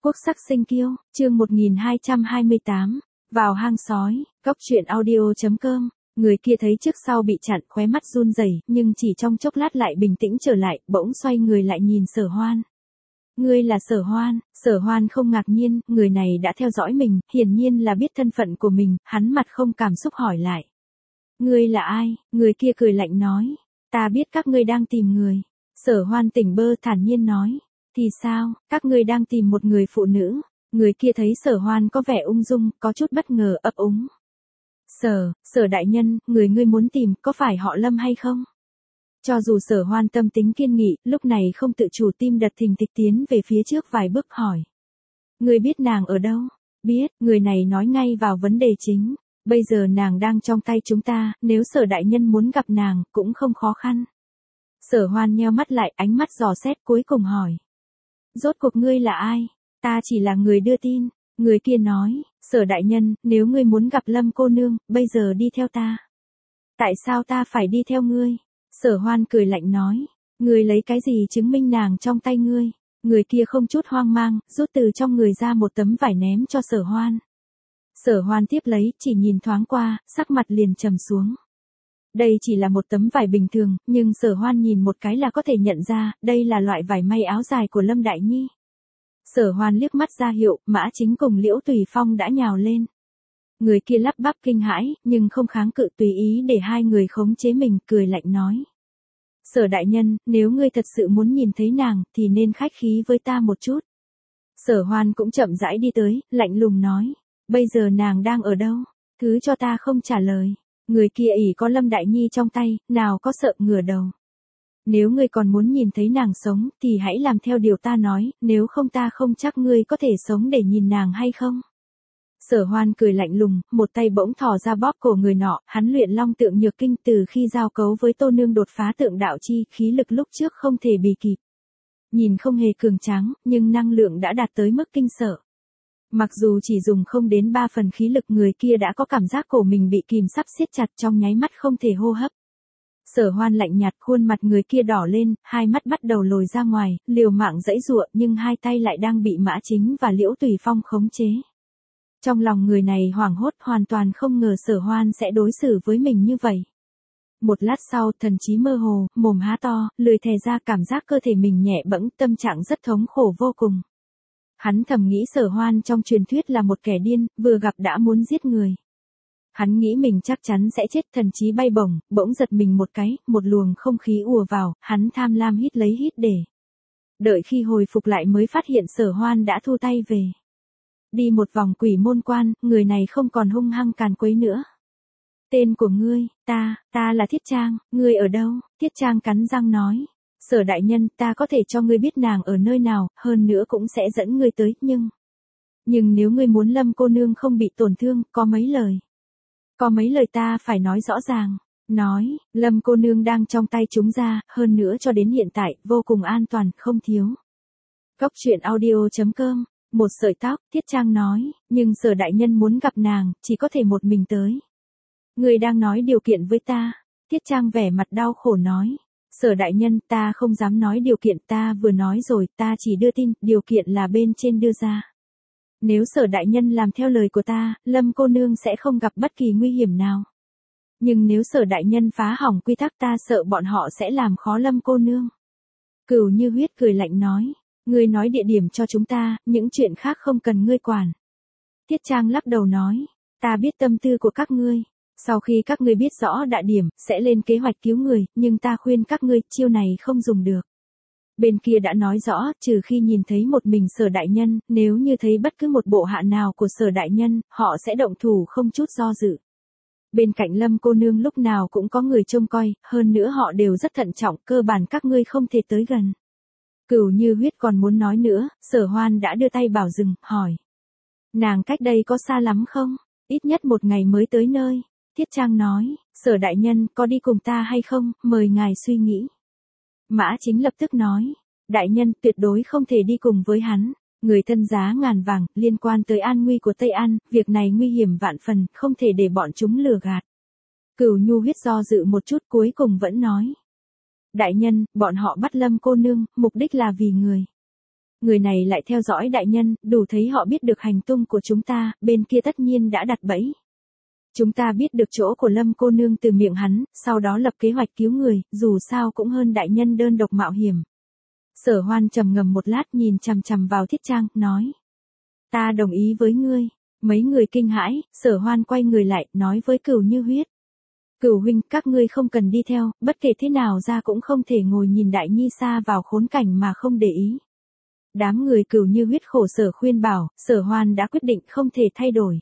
Quốc sắc sinh kiêu, chương 1228, vào hang sói, góc truyện audio.com, người kia thấy trước sau bị chặn khóe mắt run rẩy nhưng chỉ trong chốc lát lại bình tĩnh trở lại, bỗng xoay người lại nhìn Sở Hoan. Ngươi là Sở Hoan không ngạc nhiên, người này đã theo dõi mình, hiển nhiên là biết thân phận của mình, hắn mặt không cảm xúc hỏi lại. Ngươi là ai? Người kia cười lạnh nói, ta biết các ngươi đang tìm người. Sở Hoan tỉnh bơ thản nhiên nói. Thì sao, các ngươi đang tìm một người phụ nữ. Người kia thấy Sở Hoan có vẻ ung dung, có chút bất ngờ ấp úng. Sở đại nhân, người ngươi muốn tìm, có phải họ Lâm hay không? Cho dù Sở Hoan tâm tính kiên nghị, lúc này không tự chủ tim đập thình thịch tiến về phía trước vài bước hỏi. Ngươi biết nàng ở đâu? Biết, người này nói ngay vào vấn đề chính. Bây giờ nàng đang trong tay chúng ta, nếu Sở đại nhân muốn gặp nàng, cũng không khó khăn. Sở Hoan nheo mắt lại, ánh mắt dò xét cuối cùng hỏi. Rốt cuộc ngươi là ai? Ta chỉ là người đưa tin. Người kia nói, Sở đại nhân, nếu ngươi muốn gặp Lâm cô nương, bây giờ đi theo ta. Tại sao ta phải đi theo ngươi? Sở Hoan cười lạnh nói, ngươi lấy cái gì chứng minh nàng trong tay ngươi? Người kia không chút hoang mang, rút từ trong người ra một tấm vải ném cho Sở Hoan. Sở Hoan tiếp lấy, chỉ nhìn thoáng qua, sắc mặt liền trầm xuống. Đây chỉ là một tấm vải bình thường, nhưng Sở Hoan nhìn một cái là có thể nhận ra, đây là loại vải may áo dài của Lâm Đại Nhi. Sở Hoan liếc mắt ra hiệu, Mã Chính cùng Liễu Tùy Phong đã nhào lên. Người kia lắp bắp kinh hãi, nhưng không kháng cự, tùy ý để hai người khống chế mình, cười lạnh nói. Sở đại nhân, nếu ngươi thật sự muốn nhìn thấy nàng, thì nên khách khí với ta một chút. Sở Hoan cũng chậm rãi đi tới, lạnh lùng nói. Bây giờ nàng đang ở đâu? Thứ cho ta không trả lời. Người kia ỷ có Lâm Đại Nhi trong tay, nào có sợ ngửa đầu. Nếu ngươi còn muốn nhìn thấy nàng sống, thì hãy làm theo điều ta nói, nếu không ta không chắc ngươi có thể sống để nhìn nàng hay không. Sở Hoan cười lạnh lùng, một tay bỗng thò ra bóp cổ người nọ, hắn luyện long tượng nhược kinh từ khi giao cấu với Tô Nương đột phá tượng đạo chi, khí lực lúc trước không thể bì kịp. Nhìn không hề cường tráng, nhưng năng lượng đã đạt tới mức kinh sợ. Mặc dù chỉ dùng không đến 3 phần khí lực, người kia đã có cảm giác cổ mình bị kìm sắp siết chặt, trong nháy mắt không thể hô hấp. Sở Hoan lạnh nhạt, khuôn mặt người kia đỏ lên, hai mắt bắt đầu lồi ra ngoài, liều mạng giãy giụa, nhưng hai tay lại đang bị Mã Chính và Liễu Tùy Phong khống chế. Trong lòng người này hoảng hốt, hoàn toàn không ngờ Sở Hoan sẽ đối xử với mình như vậy. Một lát sau, thần trí mơ hồ, mồm há to, lười thè ra, cảm giác cơ thể mình nhẹ bẫng, tâm trạng rất thống khổ vô cùng. Hắn thầm nghĩ Sở Hoan trong truyền thuyết là một kẻ điên, vừa gặp đã muốn giết người. Hắn nghĩ mình chắc chắn sẽ chết, thần trí bay bổng, bỗng giật mình một cái, một luồng không khí ùa vào, hắn tham lam hít lấy hít để. Đợi khi hồi phục lại mới phát hiện Sở Hoan đã thu tay về. Đi một vòng Quỷ Môn Quan, người này không còn hung hăng càn quấy nữa. Tên của ngươi, ta là Thiết Trang, ngươi ở đâu? Thiết Trang cắn răng nói. Sở đại nhân, ta có thể cho ngươi biết nàng ở nơi nào, hơn nữa cũng sẽ dẫn ngươi tới, nhưng nếu ngươi muốn Lâm cô nương không bị tổn thương, có mấy lời ta phải nói rõ ràng. Nói, Lâm cô nương đang trong tay chúng ta, hơn nữa cho đến hiện tại, vô cùng an toàn, không thiếu. Góc truyện audio.com, một sợi tóc, Thiết Trang nói, nhưng Sở đại nhân muốn gặp nàng, chỉ có thể một mình tới. Ngươi đang nói điều kiện với ta. Thiết Trang vẻ mặt đau khổ nói. Sở đại nhân, ta không dám nói điều kiện, ta vừa nói rồi, ta chỉ đưa tin, điều kiện là bên trên đưa ra. Nếu Sở đại nhân làm theo lời của ta, Lâm cô nương sẽ không gặp bất kỳ nguy hiểm nào. Nhưng nếu Sở đại nhân phá hỏng quy tắc, ta sợ bọn họ sẽ làm khó Lâm cô nương. Cửu Như Huyết cười lạnh nói, ngươi nói địa điểm cho chúng ta, những chuyện khác không cần ngươi quản. Thiết Trang lắc đầu nói, ta biết tâm tư của các ngươi. Sau khi các ngươi biết rõ địa điểm, sẽ lên kế hoạch cứu người, nhưng ta khuyên các ngươi, chiêu này không dùng được. Bên kia đã nói rõ, trừ khi nhìn thấy một mình Sở đại nhân, nếu như thấy bất cứ một bộ hạ nào của Sở đại nhân, họ sẽ động thủ không chút do dự. Bên cạnh Lâm cô nương lúc nào cũng có người trông coi, hơn nữa họ đều rất thận trọng, cơ bản các ngươi không thể tới gần. Cửu Như Huyết còn muốn nói nữa, Sở Hoan đã đưa tay bảo dừng, hỏi. Nàng cách đây có xa lắm không? Ít nhất một ngày mới tới nơi. Thiết Trang nói, Sở đại nhân, có đi cùng ta hay không, mời ngài suy nghĩ. Mã Chính lập tức nói, đại nhân, tuyệt đối không thể đi cùng với hắn. Người thân giá ngàn vàng, liên quan tới an nguy của Tây An, việc này nguy hiểm vạn phần, không thể để bọn chúng lừa gạt. Cửu Nhu Huyết do dự một chút, cuối cùng vẫn nói. Đại nhân, bọn họ bắt Lâm cô nương, mục đích là vì người. Người này lại theo dõi đại nhân, đủ thấy họ biết được hành tung của chúng ta, bên kia tất nhiên đã đặt bẫy. Chúng ta biết được chỗ của Lâm cô nương từ miệng hắn, sau đó lập kế hoạch cứu người, dù sao cũng hơn đại nhân đơn độc mạo hiểm. Sở Hoan trầm ngâm một lát nhìn chằm chằm vào Thiết Trang, nói. Ta đồng ý với ngươi. Mấy người kinh hãi, Sở Hoan quay người lại, nói với Cửu Như Huyết. Cửu huynh, các ngươi không cần đi theo, bất kể thế nào ra cũng không thể ngồi nhìn Đại Nhi xa vào khốn cảnh mà không để ý. Đám người Cửu Như Huyết khổ sở khuyên bảo, Sở Hoan đã quyết định không thể thay đổi.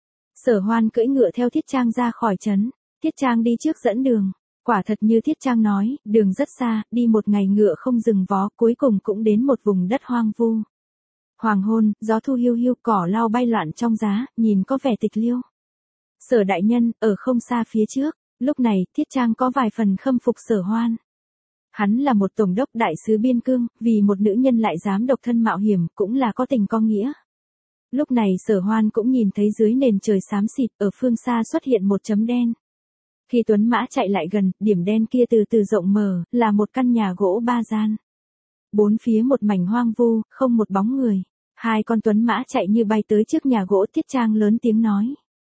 Sở Hoan cưỡi ngựa theo Thiết Trang ra khỏi trấn, Thiết Trang đi trước dẫn đường. Quả thật như Thiết Trang nói, đường rất xa, đi một ngày ngựa không dừng vó, cuối cùng cũng đến một vùng đất hoang vu. Hoàng hôn, gió thu hiu hiu, cỏ lau bay loạn trong giá, nhìn có vẻ tịch liêu. Sở đại nhân, ở không xa phía trước, lúc này, Thiết Trang có vài phần khâm phục Sở Hoan. Hắn là một tổng đốc đại sứ biên cương, vì một nữ nhân lại dám độc thân mạo hiểm, cũng là có tình có nghĩa. Lúc này Sở Hoan cũng nhìn thấy dưới nền trời xám xịt, ở phương xa xuất hiện một chấm đen. Khi tuấn mã chạy lại gần, điểm đen kia từ từ rộng mở, là một căn nhà gỗ ba gian. Bốn phía một mảnh hoang vu, không một bóng người. Hai con tuấn mã chạy như bay tới trước nhà gỗ. Thiết Trang lớn tiếng nói.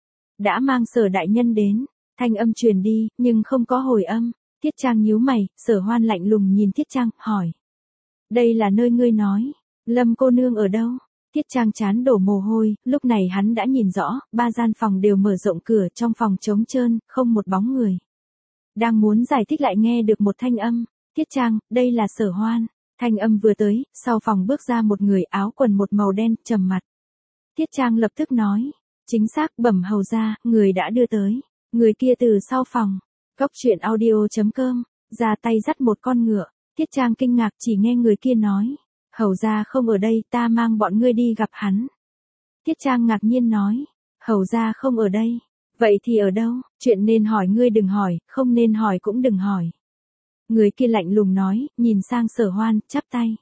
Đã mang Sở đại nhân đến. Thanh âm truyền đi, nhưng không có hồi âm. Thiết Trang nhíu mày, Sở Hoan lạnh lùng nhìn Thiết Trang, hỏi. Đây là nơi ngươi nói. Lâm cô nương ở đâu? Thiết Trang chán đổ mồ hôi, lúc này hắn đã nhìn rõ, ba gian phòng đều mở rộng cửa, trong phòng trống trơn, không một bóng người. Đang muốn giải thích lại nghe được một thanh âm. Thiết Trang, đây là Sở Hoan. Thanh âm vừa tới, sau phòng bước ra một người áo quần một màu đen, trầm mặt. Thiết Trang lập tức nói. Chính xác, bẩm hầu ra, người đã đưa tới. Người kia từ sau phòng. Cốc truyện audio.com, ra tay dắt một con ngựa. Thiết Trang kinh ngạc chỉ nghe người kia nói. Hầu ra không ở đây, ta mang bọn ngươi đi gặp hắn. Thiết Trang ngạc nhiên nói. Hầu ra không ở đây. Vậy thì ở đâu? Chuyện nên hỏi ngươi đừng hỏi, không nên hỏi cũng đừng hỏi. Người kia lạnh lùng nói, nhìn sang Sở Hoan, chắp tay.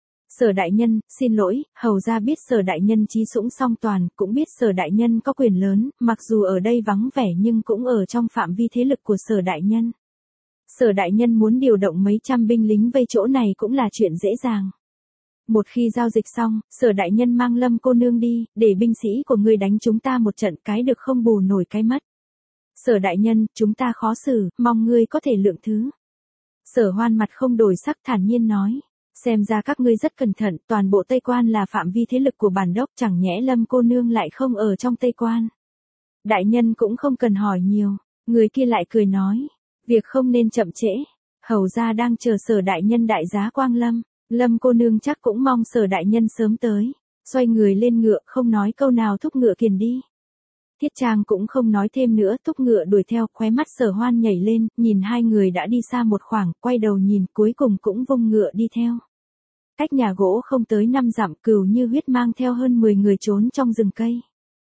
Sở đại nhân, xin lỗi, hầu ra biết Sở đại nhân trí sũng song toàn, cũng biết Sở đại nhân có quyền lớn, mặc dù ở đây vắng vẻ nhưng cũng ở trong phạm vi thế lực của Sở đại nhân. Sở đại nhân muốn điều động mấy trăm binh lính vây chỗ này cũng là chuyện dễ dàng. Một khi giao dịch xong, Sở đại nhân mang Lâm cô nương đi, để binh sĩ của ngươi đánh chúng ta một trận, cái được không bù nổi cái mất. Sở đại nhân, chúng ta khó xử, mong ngươi có thể lượng thứ. Sở Hoan mặt không đổi sắc thản nhiên nói. Xem ra các ngươi rất cẩn thận, toàn bộ Tây Quan là phạm vi thế lực của bản đốc, chẳng nhẽ Lâm cô nương lại không ở trong Tây Quan. Đại nhân cũng không cần hỏi nhiều. Người kia lại cười nói. Việc không nên chậm trễ. Hầu ra đang chờ Sở đại nhân đại giá quang lâm. Lâm cô nương chắc cũng mong Sở đại nhân sớm tới. Xoay người lên ngựa, không nói câu nào, thúc ngựa kiền đi. Thiết Trang cũng không nói thêm nữa, thúc ngựa đuổi theo, khóe mắt Sở Hoan nhảy lên, nhìn hai người đã đi xa một khoảng, quay đầu nhìn, cuối cùng cũng vung ngựa đi theo. Cách nhà gỗ không tới 5 dặm, Cửu Như Huyết mang theo hơn 10 người trốn trong rừng cây.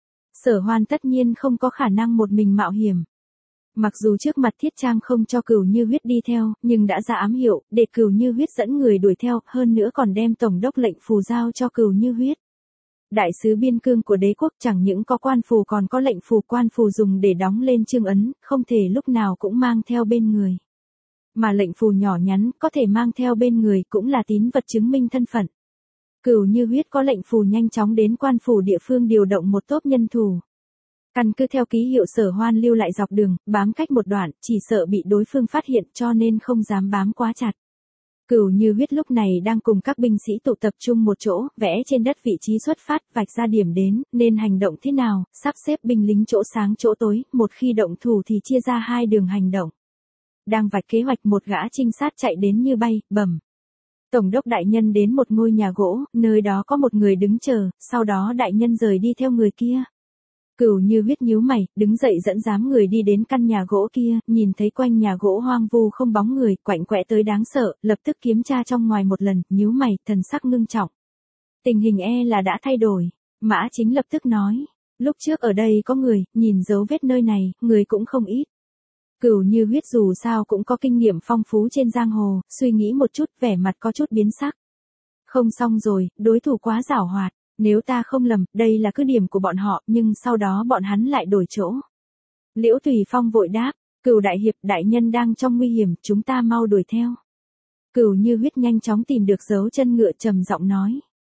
Sở Hoan tất nhiên không có khả năng một mình mạo hiểm. Mặc dù trước mặt Thiết Trang không cho Cửu Như Huyết đi theo, nhưng đã ra ám hiệu, để Cửu Như Huyết dẫn người đuổi theo, hơn nữa còn đem tổng đốc lệnh phù giao cho Cửu Như Huyết. Đại sứ biên cương của đế quốc chẳng những có quan phù còn có lệnh phù, quan phù dùng để đóng lên chương ấn, không thể lúc nào cũng mang theo bên người. Mà lệnh phù nhỏ nhắn, có thể mang theo bên người, cũng là tín vật chứng minh thân phận. Cửu Như Huyết có lệnh phù nhanh chóng đến quan phủ địa phương điều động một tốp nhân thủ. Căn cứ theo ký hiệu Sở Hoan lưu lại dọc đường, bám cách một đoạn, chỉ sợ bị đối phương phát hiện cho nên không dám bám quá chặt. Cửu Như Huyết lúc này đang cùng các binh sĩ tụ tập trung một chỗ, vẽ trên đất vị trí xuất phát, vạch ra điểm đến, nên hành động thế nào, sắp xếp binh lính chỗ sáng chỗ tối, một khi động thủ thì chia ra hai đường hành động. Đang vạch kế hoạch, một gã trinh sát chạy đến như bay, bẩm. Tổng đốc đại nhân đến một ngôi nhà gỗ, nơi đó có một người đứng chờ, sau đó đại nhân rời đi theo người kia. Cửu Như Huyết nhíu mày, đứng dậy dẫn dám người đi đến căn nhà gỗ kia, nhìn thấy quanh nhà gỗ hoang vu không bóng người, quạnh quẽ tới đáng sợ, lập tức kiểm tra trong ngoài một lần, nhíu mày, thần sắc ngưng trọng. Tình hình là đã thay đổi. Mã Chính lập tức nói, lúc trước ở đây có người, nhìn dấu vết nơi này, người cũng không ít. Cửu Như Huyết dù sao cũng có kinh nghiệm phong phú trên giang hồ, suy nghĩ một chút, vẻ mặt có chút biến sắc. Không xong rồi, đối thủ quá giảo hoạt. Nếu ta không lầm, đây là cứ điểm của bọn họ, nhưng sau đó bọn hắn lại đổi chỗ. Liễu Tùy Phong vội đáp, Cửu đại hiệp, đại nhân đang trong nguy hiểm, chúng ta mau đuổi theo. Cửu Như Huyết nhanh chóng tìm được dấu chân ngựa, trầm giọng nói,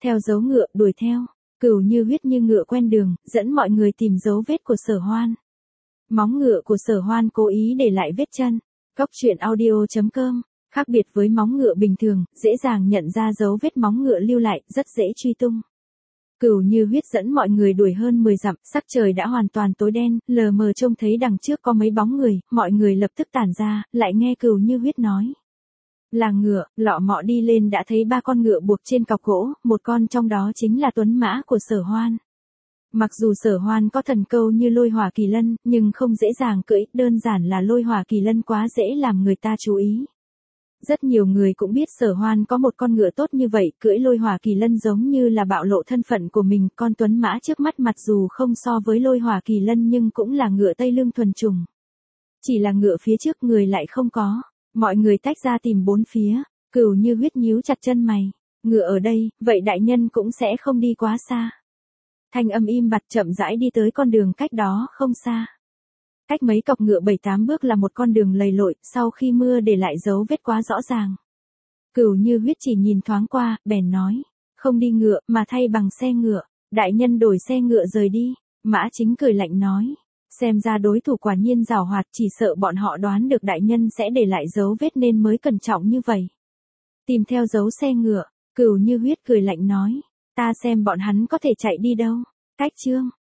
Theo dấu ngựa đuổi theo, Cửu Như Huyết như ngựa quen đường, dẫn mọi người tìm dấu vết của Sở Hoan. Móng ngựa của Sở Hoan cố ý để lại vết chân. Cốc truyện audio.com. Khác biệt với móng ngựa bình thường, dễ dàng nhận ra dấu vết móng ngựa lưu lại, rất dễ truy tung. Cửu Như Huyết dẫn mọi người đuổi hơn 10 dặm, sắc trời đã hoàn toàn tối đen, lờ mờ trông thấy đằng trước có mấy bóng người, mọi người lập tức tản ra, lại nghe Cửu Như Huyết nói. Là ngựa, lọ mọ đi lên đã thấy 3 con ngựa buộc trên cọc gỗ, một con trong đó chính là tuấn mã của Sở Hoan. Mặc dù Sở Hoan có thần câu như lôi hỏa kỳ lân, nhưng không dễ dàng cưỡi, đơn giản là lôi hỏa kỳ lân quá dễ làm người ta chú ý. Rất nhiều người cũng biết Sở Hoan có một con ngựa tốt như vậy, cưỡi lôi hỏa kỳ lân giống như là bạo lộ thân phận của mình, con tuấn mã trước mắt mặc dù không so với lôi hỏa kỳ lân nhưng cũng là ngựa Tây Lương thuần chủng. Chỉ là ngựa phía trước người lại không có. Mọi người tách ra tìm bốn phía, Cửu Như Huyết nhíu chặt chân mày. Ngựa ở đây, vậy đại nhân cũng sẽ không đi quá xa. Thanh âm im bặt chậm rãi đi tới con đường cách đó không xa. Cách mấy cọc ngựa 7-8 bước là một con đường lầy lội, sau khi mưa để lại dấu vết quá rõ ràng. Cửu Như Huyết chỉ nhìn thoáng qua, bèn nói, không đi ngựa mà thay bằng xe ngựa, đại nhân đổi xe ngựa rời đi. Mã Chính cười lạnh nói, xem ra đối thủ quả nhiên giàu hoạt, chỉ sợ bọn họ đoán được đại nhân sẽ để lại dấu vết nên mới cẩn trọng như vậy. Tìm theo dấu xe ngựa, Cửu Như Huyết cười lạnh nói, ta xem bọn hắn có thể chạy đi đâu. Cách chương